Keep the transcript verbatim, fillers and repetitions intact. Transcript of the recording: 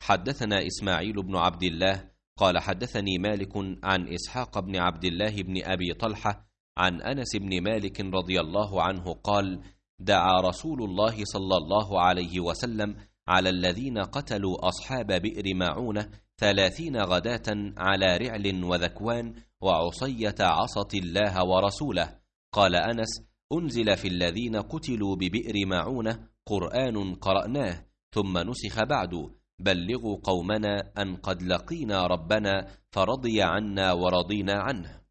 حدثنا إسماعيل بن عبد الله قال حدثني مالك عن إسحاق بن عبد الله بن أبي طلحة عن أنس بن مالك رضي الله عنه قال: دعا رسول الله صلى الله عليه وسلم على الذين قتلوا أصحاب بئر معونة ثلاثين غداة على رعل وذكوان وعصية عصت الله ورسوله. قال أنس: أنزل في الذين قتلوا ببئر معونة قرآن قرأناه ثم نسخ بعد: بلغوا قومنا أن قد لقينا ربنا فرضي عنا ورضينا عنه.